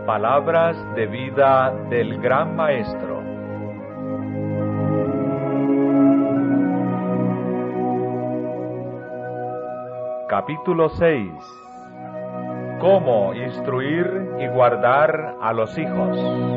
Palabras de vida del Gran Maestro. Capítulo 6. Cómo instruir y guardar a los hijos.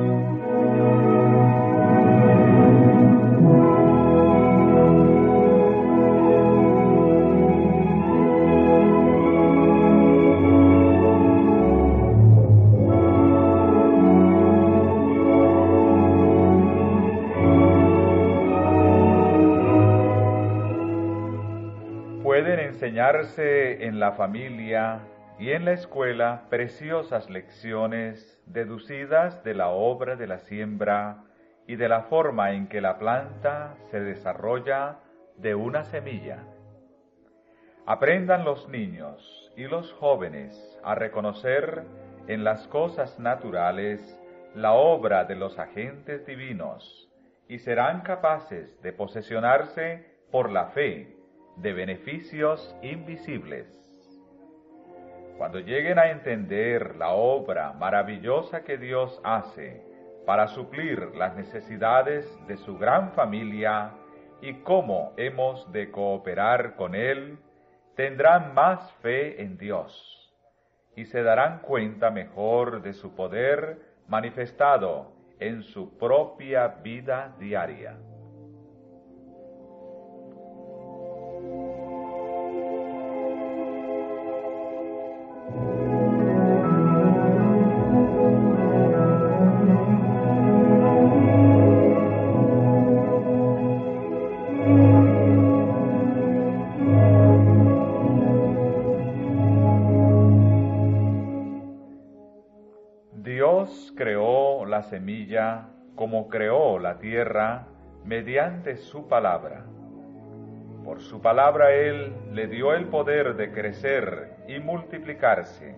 Pueden enseñarse en la familia y en la escuela preciosas lecciones deducidas de la obra de la siembra y de la forma en que la planta se desarrolla de una semilla. Aprendan los niños y los jóvenes a reconocer en las cosas naturales la obra de los agentes divinos y serán capaces de posesionarse por la fe de beneficios invisibles. Cuando lleguen a entender la obra maravillosa que Dios hace para suplir las necesidades de su gran familia y cómo hemos de cooperar con Él, tendrán más fe en Dios y se darán cuenta mejor de su poder manifestado en su propia vida diaria. Dios creó la semilla como creó la tierra mediante su palabra. Por su palabra Él le dio el poder de crecer y multiplicarse.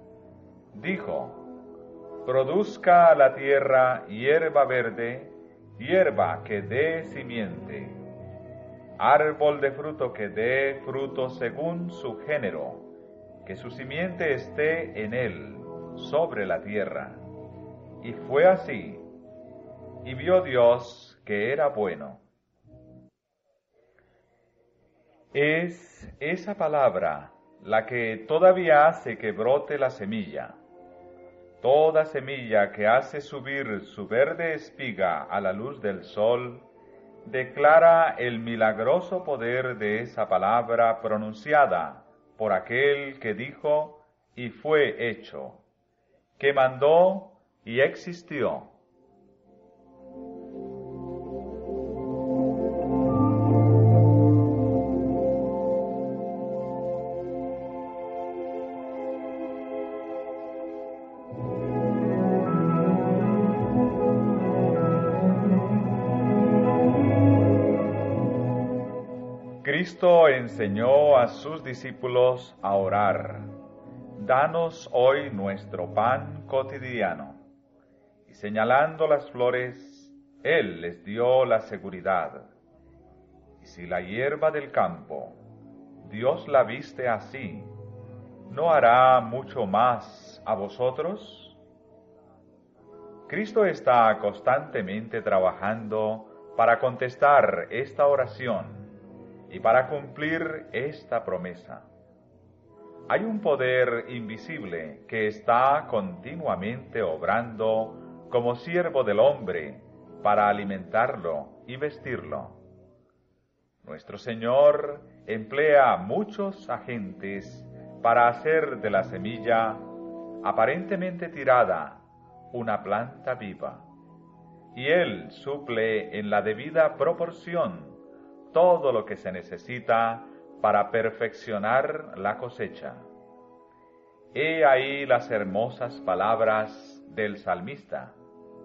Dijo: produzca la tierra hierba verde, hierba que dé simiente, árbol de fruto que dé fruto según su género, que su simiente esté en él, sobre la tierra. Y fue así, y vio Dios que era bueno. Es esa palabra la que todavía hace que brote la semilla. Toda semilla que hace subir su verde espiga a la luz del sol, declara el milagroso poder de esa palabra pronunciada por aquel que dijo y fue hecho, que mandó y existió. Cristo enseñó a sus discípulos a orar: danos hoy nuestro pan cotidiano. Y señalando las flores, Él les dio la seguridad. Y si la hierba del campo, Dios la viste así, ¿no hará mucho más a vosotros? Cristo está constantemente trabajando para contestar esta oración y para cumplir esta promesa. Hay un poder invisible que está continuamente obrando como siervo del hombre para alimentarlo y vestirlo. Nuestro Señor emplea muchos agentes para hacer de la semilla, aparentemente tirada, una planta viva. Y Él suple en la debida proporción todo lo que se necesita para perfeccionar la cosecha. He ahí las hermosas palabras del salmista: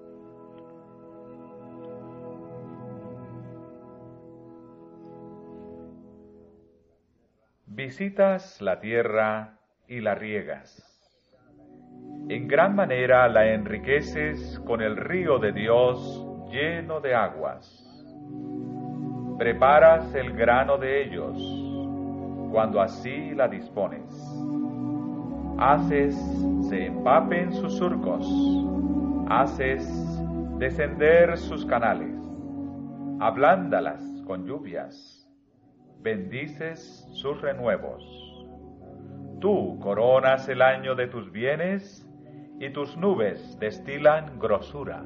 visitas la tierra y la riegas. En gran manera la enriqueces con el río de Dios lleno de aguas. Preparas el grano de ellos, cuando así la dispones. Haces se empapen sus surcos, haces descender sus canales, ablándalas con lluvias, bendices sus renuevos. Tú coronas el año de tus bienes y tus nubes destilan grosura.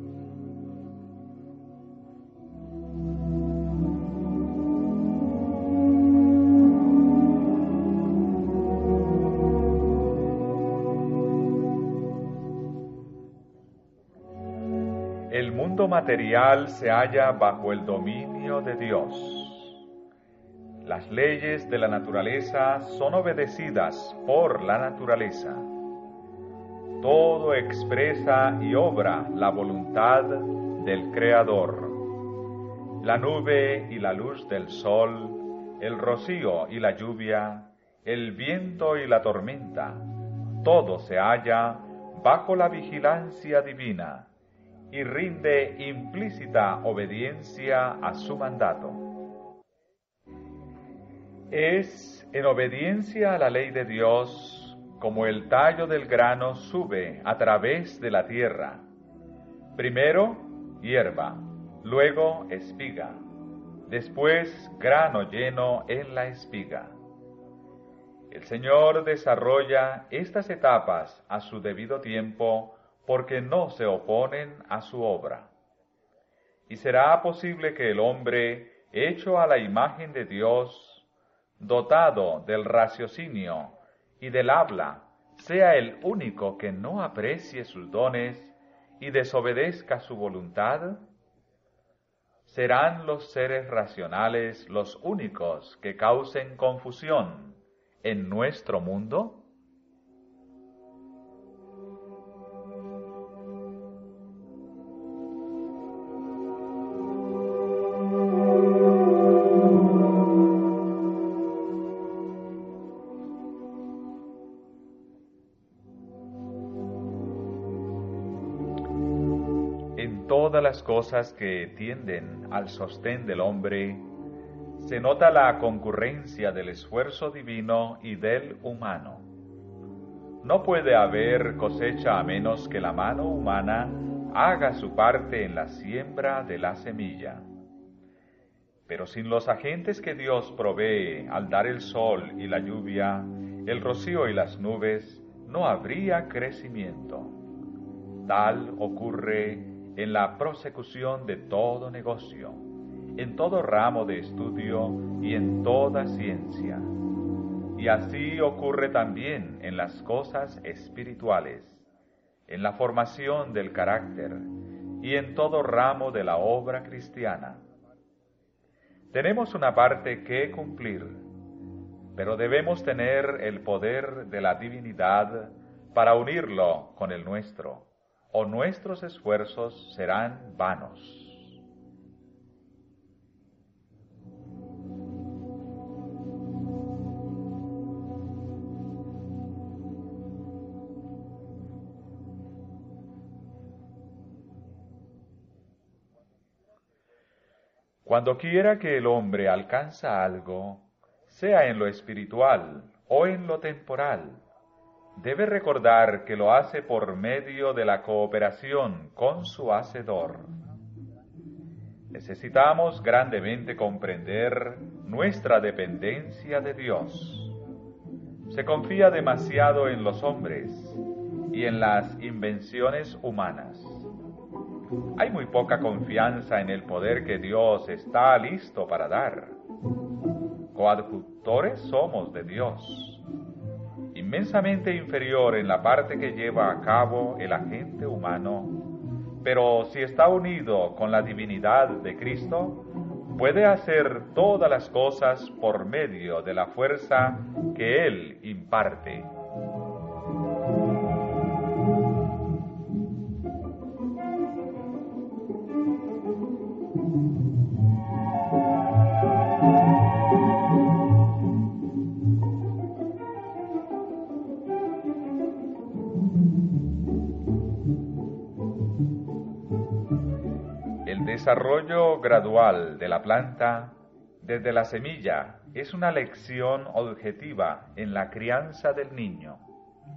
El mundo material se halla bajo el dominio de Dios. Las leyes de la naturaleza son obedecidas por la naturaleza. Todo expresa y obra la voluntad del Creador. La nube y la luz del sol, el rocío y la lluvia, el viento y la tormenta, todo se halla bajo la vigilancia divina y rinde implícita obediencia a su mandato. Es en obediencia a la ley de Dios como el tallo del grano sube a través de la tierra. Primero hierba, luego espiga, después grano lleno en la espiga. El Señor desarrolla estas etapas a su debido tiempo porque no se oponen a su obra. Y será posible que el hombre, hecho a la imagen de Dios, dotado del raciocinio y del habla, sea el único que no aprecie sus dones y desobedezca su voluntad? ¿Serán los seres racionales los únicos que causen confusión en nuestro mundo? En todas las cosas que tienden al sostén del hombre, se nota la concurrencia del esfuerzo divino y del humano. No puede haber cosecha a menos que la mano humana haga su parte en la siembra de la semilla. Pero sin los agentes que Dios provee al dar el sol y la lluvia, el rocío y las nubes, no habría crecimiento. Tal ocurre en la prosecución de todo negocio, en todo ramo de estudio y en toda ciencia. Y así ocurre también en las cosas espirituales, en la formación del carácter y en todo ramo de la obra cristiana. Tenemos una parte que cumplir, pero debemos tener el poder de la divinidad para unirlo con el nuestro, o nuestros esfuerzos serán vanos. Cuando quiera que el hombre alcanza algo, sea en lo espiritual o en lo temporal, debe recordar que lo hace por medio de la cooperación con su Hacedor. Necesitamos grandemente comprender nuestra dependencia de Dios. Se confía demasiado en los hombres y en las invenciones humanas. Hay muy poca confianza en el poder que Dios está listo para dar. Coadjutores somos de Dios, inmensamente inferior en la parte que lleva a cabo el agente humano, pero si está unido con la divinidad de Cristo, puede hacer todas las cosas por medio de la fuerza que Él imparte. El desarrollo gradual de la planta desde la semilla es una lección objetiva en la crianza del niño.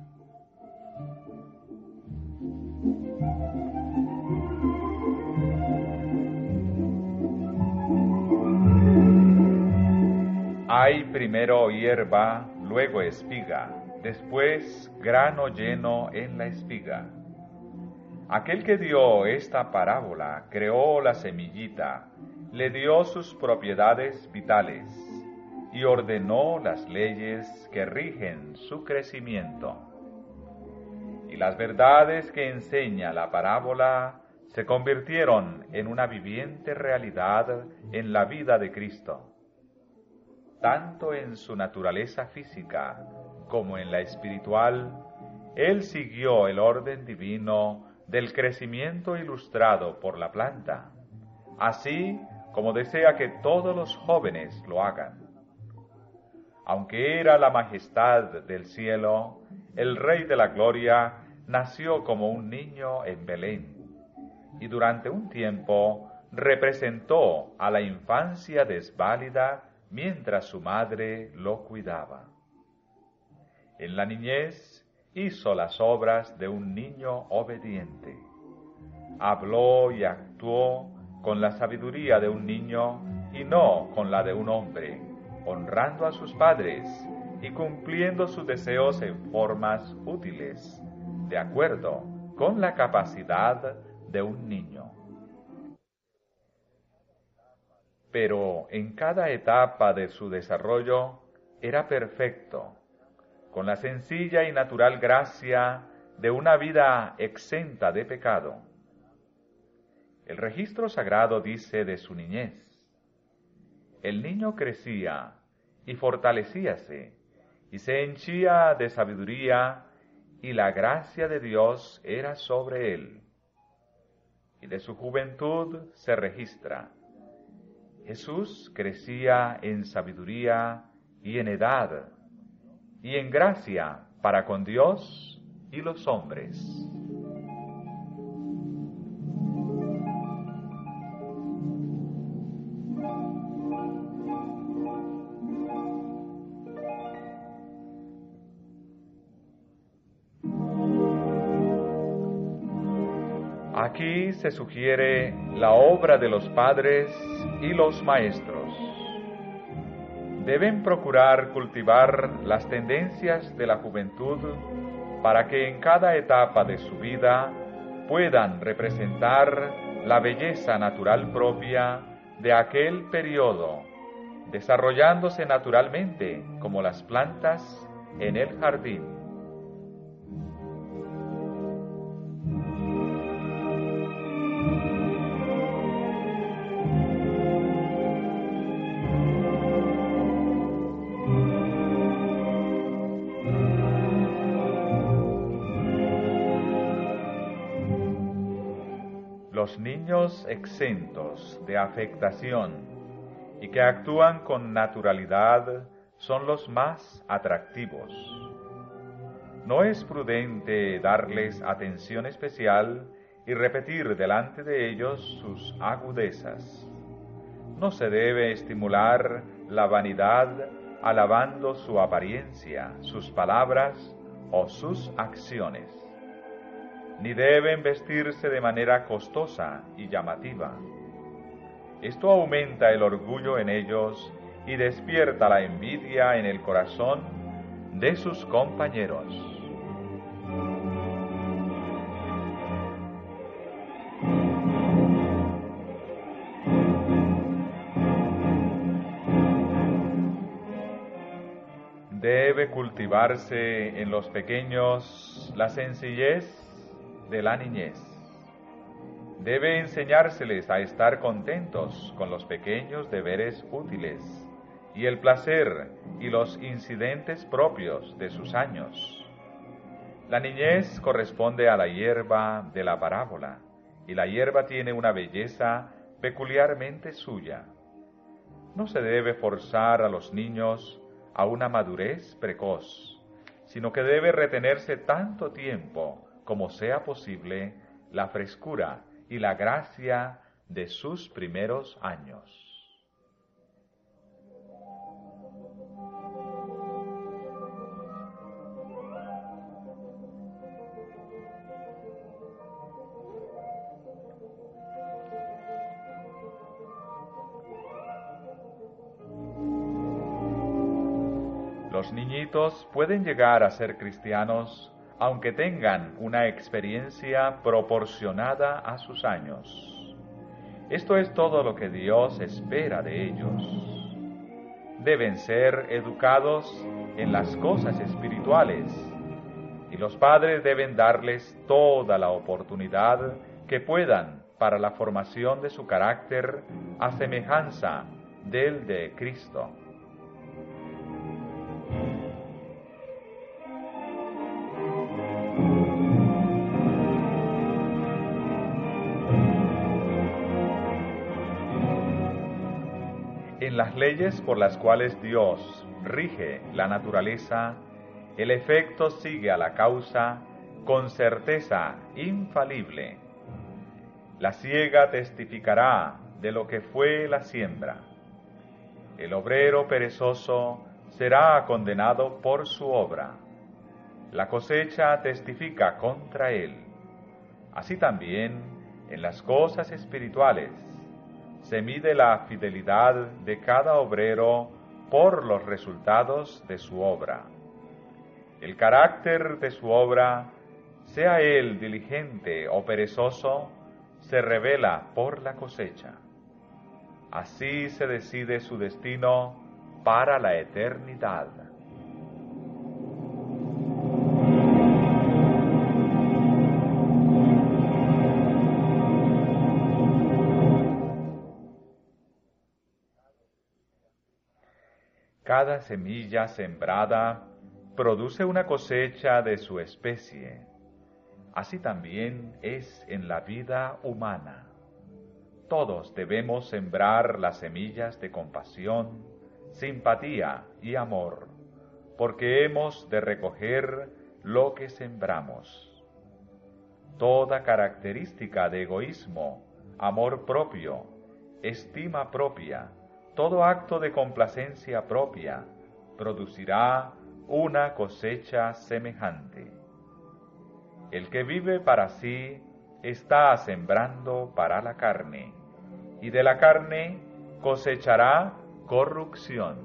Hay primero hierba, luego espiga, después grano lleno en la espiga. Aquel que dio esta parábola creó la semillita, le dio sus propiedades vitales y ordenó las leyes que rigen su crecimiento. Y las verdades que enseña la parábola se convirtieron en una viviente realidad en la vida de Cristo, tanto en su naturaleza física como en la espiritual. Él siguió el orden divino del crecimiento ilustrado por la planta, así como desea que todos los jóvenes lo hagan. Aunque era la majestad del cielo, el Rey de la Gloria nació como un niño en Belén, y durante un tiempo representó a la infancia desválida mientras su madre lo cuidaba. En la niñez hizo las obras de un niño obediente. Habló y actuó con la sabiduría de un niño y no con la de un hombre, honrando a sus padres y cumpliendo sus deseos en formas útiles, de acuerdo con la capacidad de un niño. Pero en cada etapa de su desarrollo era perfecto, con la sencilla y natural gracia de una vida exenta de pecado. El registro sagrado dice de su niñez: el niño crecía y fortalecíase, y se henchía de sabiduría, y la gracia de Dios era sobre él. Y de su juventud se registra: Jesús crecía en sabiduría y en edad, y en gracia para con Dios y los hombres. Aquí se sugiere la obra de los padres y los maestros. Deben procurar cultivar las tendencias de la juventud para que en cada etapa de su vida puedan representar la belleza natural propia de aquel periodo, desarrollándose naturalmente como las plantas en el jardín. Los niños exentos de afectación y que actúan con naturalidad son los más atractivos. No es prudente darles atención especial y repetir delante de ellos sus agudezas. No se debe estimular la vanidad alabando su apariencia, sus palabras o sus acciones. Ni deben vestirse de manera costosa y llamativa. Esto aumenta el orgullo en ellos y despierta la envidia en el corazón de sus compañeros. Debe cultivarse en los pequeños la sencillez de la niñez. Debe enseñárseles a estar contentos con los pequeños deberes útiles y el placer y los incidentes propios de sus años. La niñez corresponde a la hierba de la parábola, y la hierba tiene una belleza peculiarmente suya. No se debe forzar a los niños a una madurez precoz, sino que debe retenerse tanto tiempo como sea posible la frescura y la gracia de sus primeros años. Los niñitos pueden llegar a ser cristianos aunque tengan una experiencia proporcionada a sus años. Esto es todo lo que Dios espera de ellos. Deben ser educados en las cosas espirituales y los padres deben darles toda la oportunidad que puedan para la formación de su carácter a semejanza del de Cristo. En las leyes por las cuales Dios rige la naturaleza, el efecto sigue a la causa con certeza infalible. La siega testificará de lo que fue la siembra. El obrero perezoso será condenado por su obra. La cosecha testifica contra él. Así también, en las cosas espirituales, se mide la fidelidad de cada obrero por los resultados de su obra. El carácter de su obra, sea él diligente o perezoso, se revela por la cosecha. Así se decide su destino para la eternidad. Cada semilla sembrada produce una cosecha de su especie. Así también es en la vida humana. Todos debemos sembrar las semillas de compasión, simpatía y amor, porque hemos de recoger lo que sembramos. Toda característica de egoísmo, amor propio, estima propia, todo acto de complacencia propia, producirá una cosecha semejante. El que vive para sí está sembrando para la carne, y de la carne cosechará corrupción.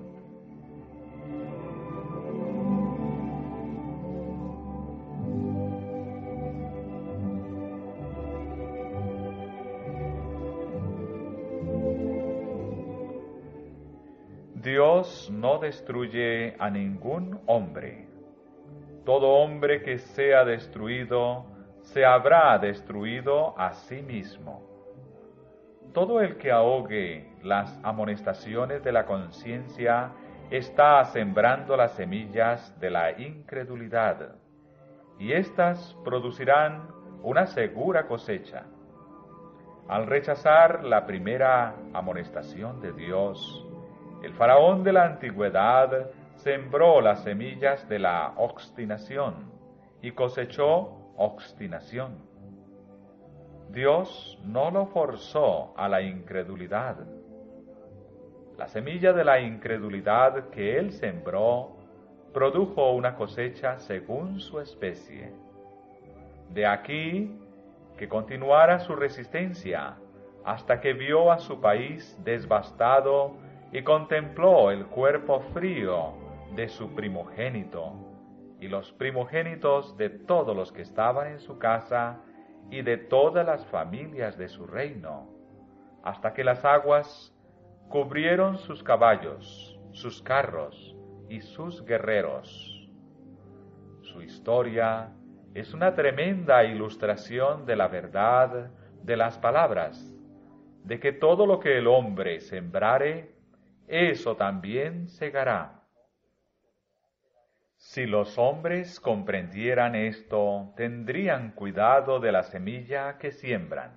Dios no destruye a ningún hombre. Todo hombre que sea destruido, se habrá destruido a sí mismo. Todo el que ahogue las amonestaciones de la conciencia está sembrando las semillas de la incredulidad, y éstas producirán una segura cosecha. Al rechazar la primera amonestación de Dios, el faraón de la antigüedad sembró las semillas de la obstinación y cosechó obstinación. Dios no lo forzó a la incredulidad. La semilla de la incredulidad que él sembró produjo una cosecha según su especie. De aquí que continuara su resistencia hasta que vio a su país devastado y contempló el cuerpo frío de su primogénito y los primogénitos de todos los que estaban en su casa y de todas las familias de su reino, hasta que las aguas cubrieron sus caballos, sus carros y sus guerreros. Su historia es una tremenda ilustración de la verdad de las palabras, de que todo lo que el hombre sembrare, eso también segará. Si los hombres comprendieran esto, tendrían cuidado de la semilla que siembran.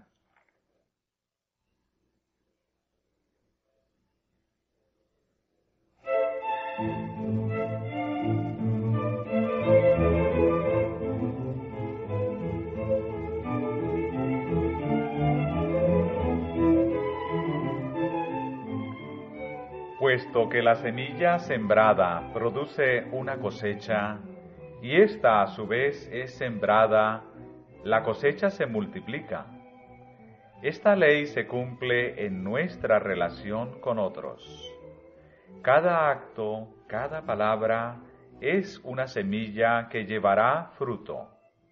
Puesto que la semilla sembrada produce una cosecha, y ésta a su vez es sembrada, la cosecha se multiplica. Esta ley se cumple en nuestra relación con otros. Cada acto cada palabra es una semilla que llevará fruto.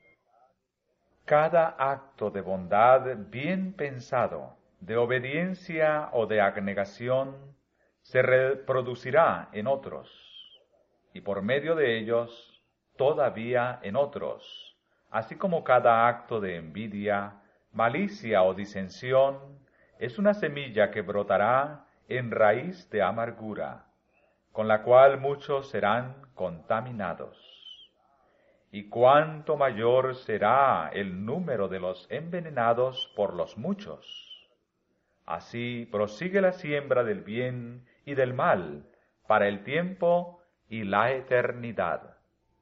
Cada acto de bondad bien pensado, de obediencia o de abnegación, se reproducirá en otros, y por medio de ellos, todavía en otros, así como cada acto de envidia, malicia o disensión, es una semilla que brotará en raíz de amargura, con la cual muchos serán contaminados. Y cuánto mayor será el número de los envenenados por los muchos. Así prosigue la siembra del bien y del mal para el tiempo y la eternidad.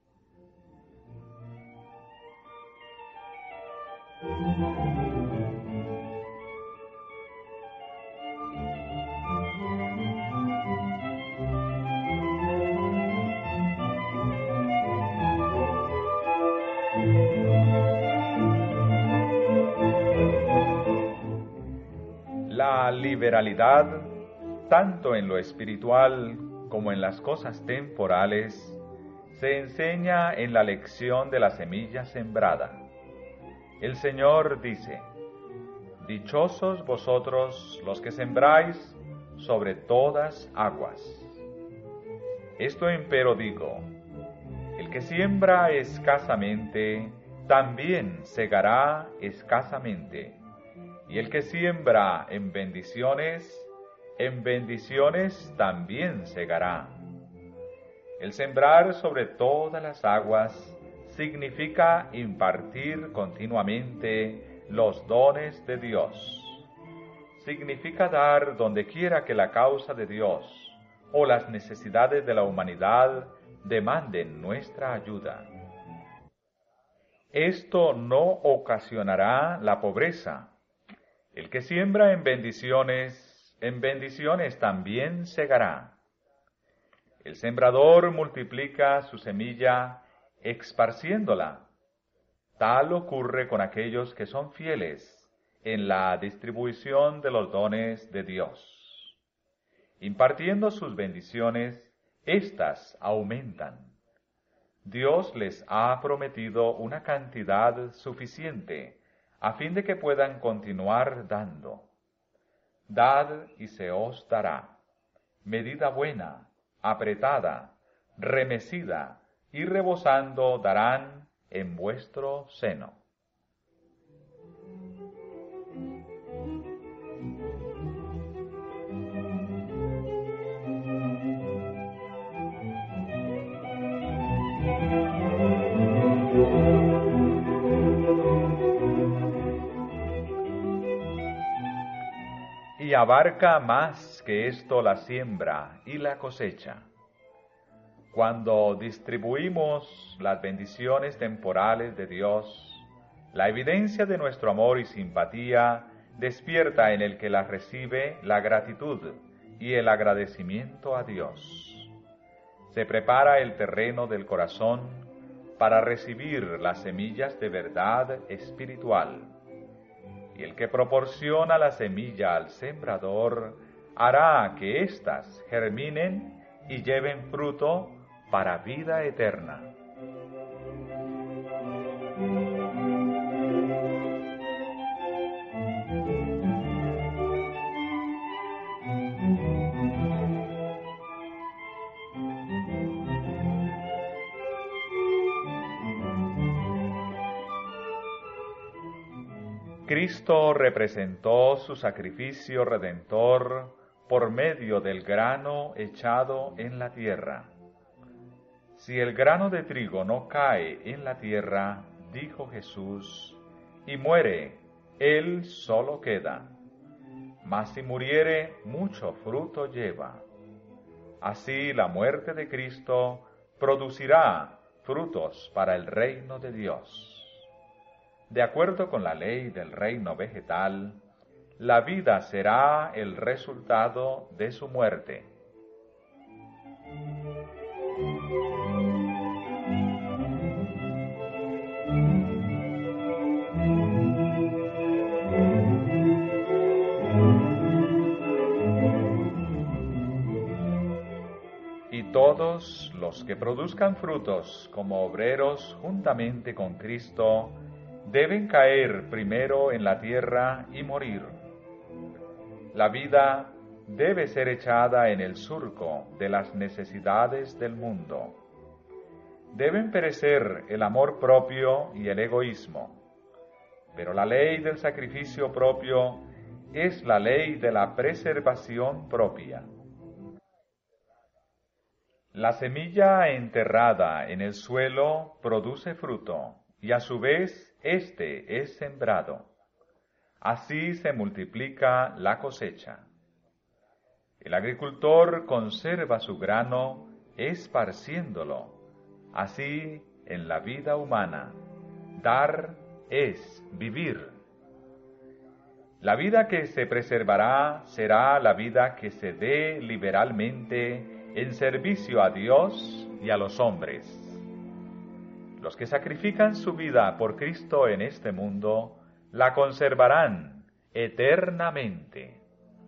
La liberalidad, tanto en lo espiritual como en las cosas temporales, se enseña en la lección de la semilla sembrada. El Señor dice: dichosos vosotros los que sembráis sobre todas aguas. Esto empero digo: el que siembra escasamente, también segará escasamente. Y el que siembra en bendiciones también segará. El sembrar sobre todas las aguas significa impartir continuamente los dones de Dios. Significa dar donde quiera que la causa de Dios o las necesidades de la humanidad demanden nuestra ayuda. Esto no ocasionará la pobreza. El que siembra en bendiciones también segará. El sembrador multiplica su semilla esparciéndola. Tal ocurre con aquellos que son fieles en la distribución de los dones de Dios. Impartiendo sus bendiciones, éstas aumentan. Dios les ha prometido una cantidad suficiente a fin de que puedan continuar dando. Dad y se os dará. Medida buena, apretada, remecida y rebosando darán en vuestro seno. Y abarca más que esto la siembra y la cosecha. Cuando distribuimos las bendiciones temporales de Dios, la evidencia de nuestro amor y simpatía despierta en el que las recibe la gratitud y el agradecimiento a Dios. Se prepara el terreno del corazón para recibir las semillas de verdad espiritual. Y el que proporciona la semilla al sembrador hará que éstas germinen y lleven fruto para vida eterna. Cristo representó su sacrificio redentor por medio del grano echado en la tierra. Si el grano de trigo no cae en la tierra, dijo Jesús, y muere, él solo queda. Mas si muriere, mucho fruto lleva. Así la muerte de Cristo producirá frutos para el reino de Dios. De acuerdo con la ley del reino vegetal, la vida será el resultado de su muerte. todos los que produzcan frutos como obreros juntamente con Cristo deben caer primero en la tierra y morir. La vida debe ser echada en el surco de las necesidades del mundo. Deben perecer el amor propio y el egoísmo, pero la ley del sacrificio propio es la ley de la preservación propia. La semilla enterrada en el suelo produce fruto, y a su vez éste es sembrado. Así se multiplica la cosecha. El agricultor conserva su grano esparciéndolo. Así, en la vida humana, dar es vivir. La vida que se preservará será la vida que se dé liberalmente en servicio a Dios y a los hombres. Los que sacrifican su vida por Cristo en este mundo, la conservarán eternamente.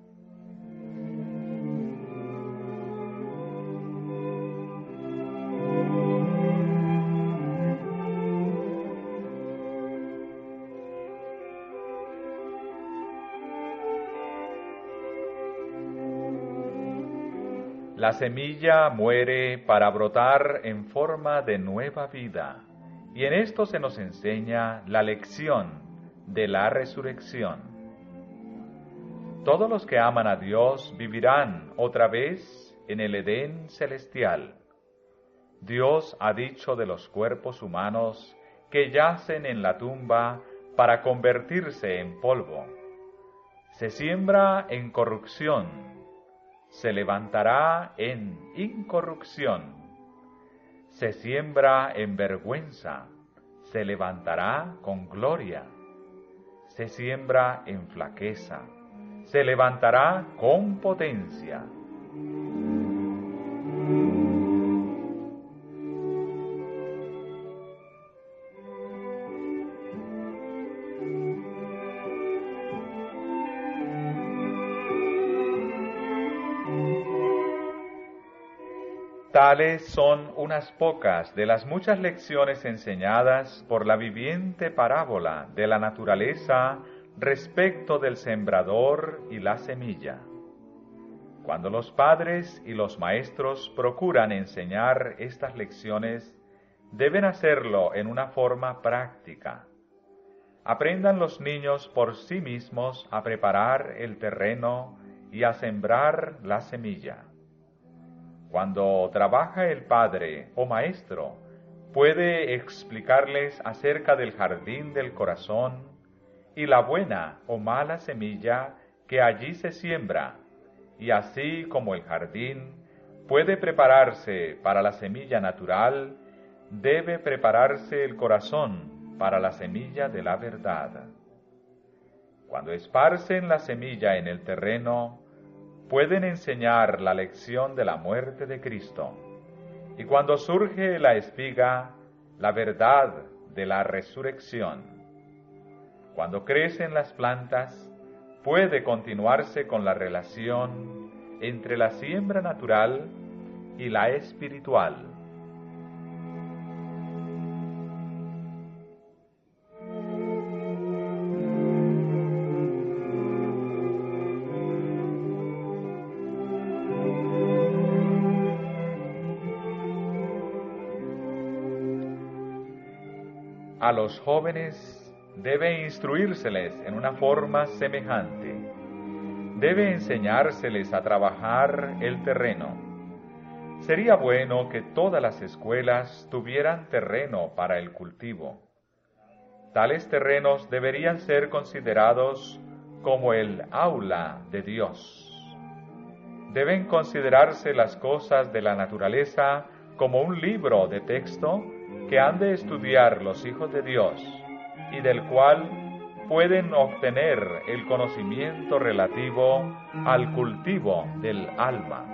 La semilla muere para brotar en forma de nueva vida, y en esto se nos enseña la lección de la resurrección. Todos los que aman a Dios vivirán otra vez en el Edén celestial. Dios ha dicho de los cuerpos humanos que yacen en la tumba para convertirse en polvo. Se siembra en corrupción, se levantará en incorrupción. Se siembra en vergüenza, se levantará con gloria. Se siembra en flaqueza, se levantará con potencia. Tales son unas pocas de las muchas lecciones enseñadas por la viviente parábola de la naturaleza respecto del sembrador y la semilla. Cuando los padres y los maestros procuran enseñar estas lecciones, deben hacerlo en una forma práctica. Aprendan los niños por sí mismos a preparar el terreno y a sembrar la semilla. Cuando trabaja el padre o maestro, puede explicarles acerca del jardín del corazón y la buena o mala semilla que allí se siembra, y así como el jardín puede prepararse para la semilla natural, debe prepararse el corazón para la semilla de la verdad. Cuando esparcen la semilla en el terreno, pueden enseñar la lección de la muerte de Cristo, y cuando surge la espiga, la verdad de la resurrección. Cuando crecen las plantas, puede continuarse con la relación entre la siembra natural y la espiritual. A los jóvenes debe instruírseles en una forma semejante. Debe enseñárseles a trabajar el terreno. Sería bueno que todas las escuelas tuvieran terreno para el cultivo. Tales terrenos deberían ser considerados como el aula de Dios. Deben considerarse las cosas de la naturaleza como un libro de texto que han de estudiar los hijos de Dios y del cual pueden obtener el conocimiento relativo al cultivo del alma.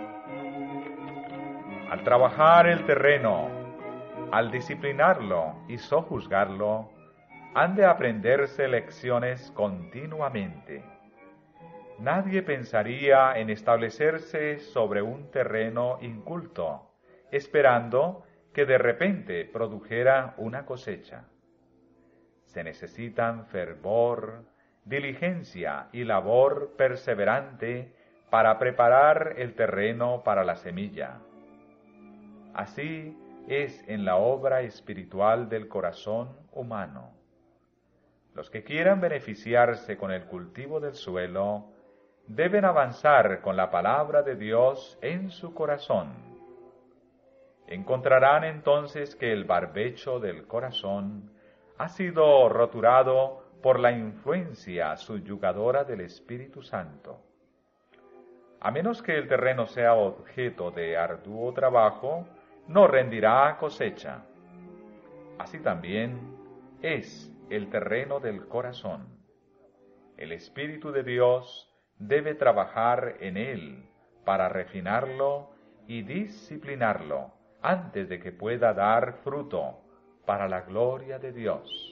Al trabajar el terreno, al disciplinarlo y sojuzgarlo, han de aprenderse lecciones continuamente. Nadie pensaría en establecerse sobre un terreno inculto, esperando que de repente produjera una cosecha. Se necesitan fervor, diligencia y labor perseverante para preparar el terreno para la semilla. Así es en la obra espiritual del corazón humano. Los que quieran beneficiarse con el cultivo del suelo deben avanzar con la palabra de Dios en su corazón. Encontrarán entonces que el barbecho del corazón ha sido roturado por la influencia subyugadora del Espíritu Santo. A menos que el terreno sea objeto de arduo trabajo, no rendirá cosecha. Así también es el terreno del corazón. El Espíritu de Dios debe trabajar en él para refinarlo y disciplinarlo antes de que pueda dar fruto para la gloria de Dios.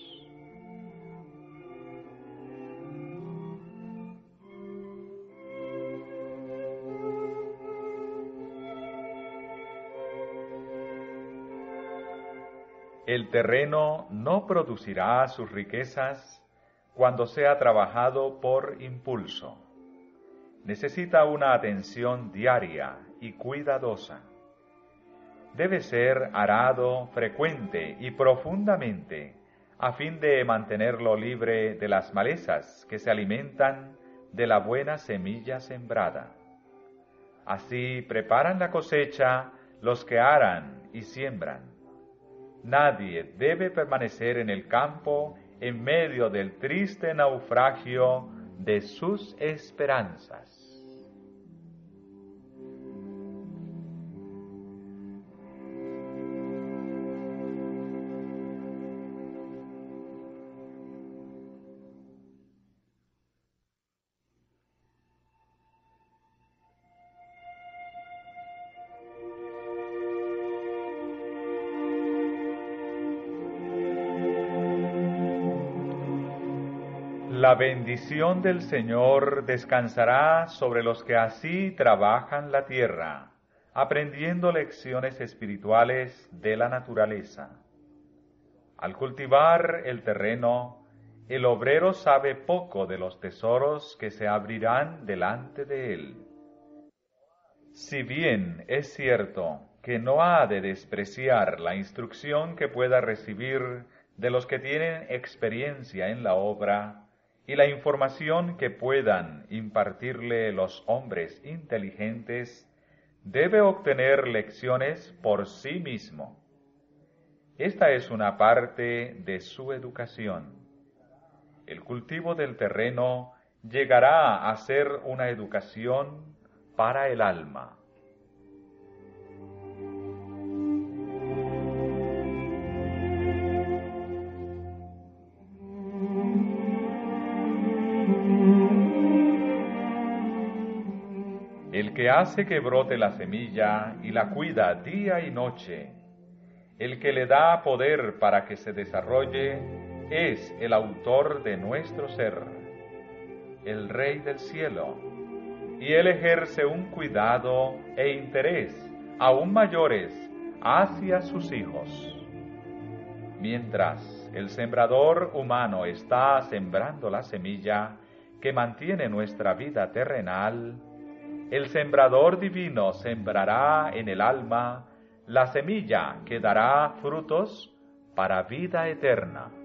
El terreno no producirá sus riquezas cuando sea trabajado por impulso. Necesita una atención diaria y cuidadosa. Debe ser arado frecuente y profundamente a fin de mantenerlo libre de las malezas que se alimentan de la buena semilla sembrada. Así preparan la cosecha los que aran y siembran. Nadie debe permanecer en el campo en medio del triste naufragio de sus esperanzas. La bendición del Señor descansará sobre los que así trabajan la tierra, aprendiendo lecciones espirituales de la naturaleza. Al cultivar el terreno, el obrero sabe poco de los tesoros que se abrirán delante de él. Si bien es cierto que no ha de despreciar la instrucción que pueda recibir de los que tienen experiencia en la obra, y la información que puedan impartirle los hombres inteligentes, debe obtener lecciones por sí mismo. Esta es una parte de su educación. El cultivo del terreno llegará a ser una educación para el alma. El que hace que brote la semilla y la cuida día y noche, el que le da poder para que se desarrolle, es el autor de nuestro ser, el Rey del cielo, y él ejerce un cuidado e interés aún mayores hacia sus hijos. Mientras el sembrador humano está sembrando la semilla que mantiene nuestra vida terrenal, el sembrador divino sembrará en el alma la semilla que dará frutos para vida eterna.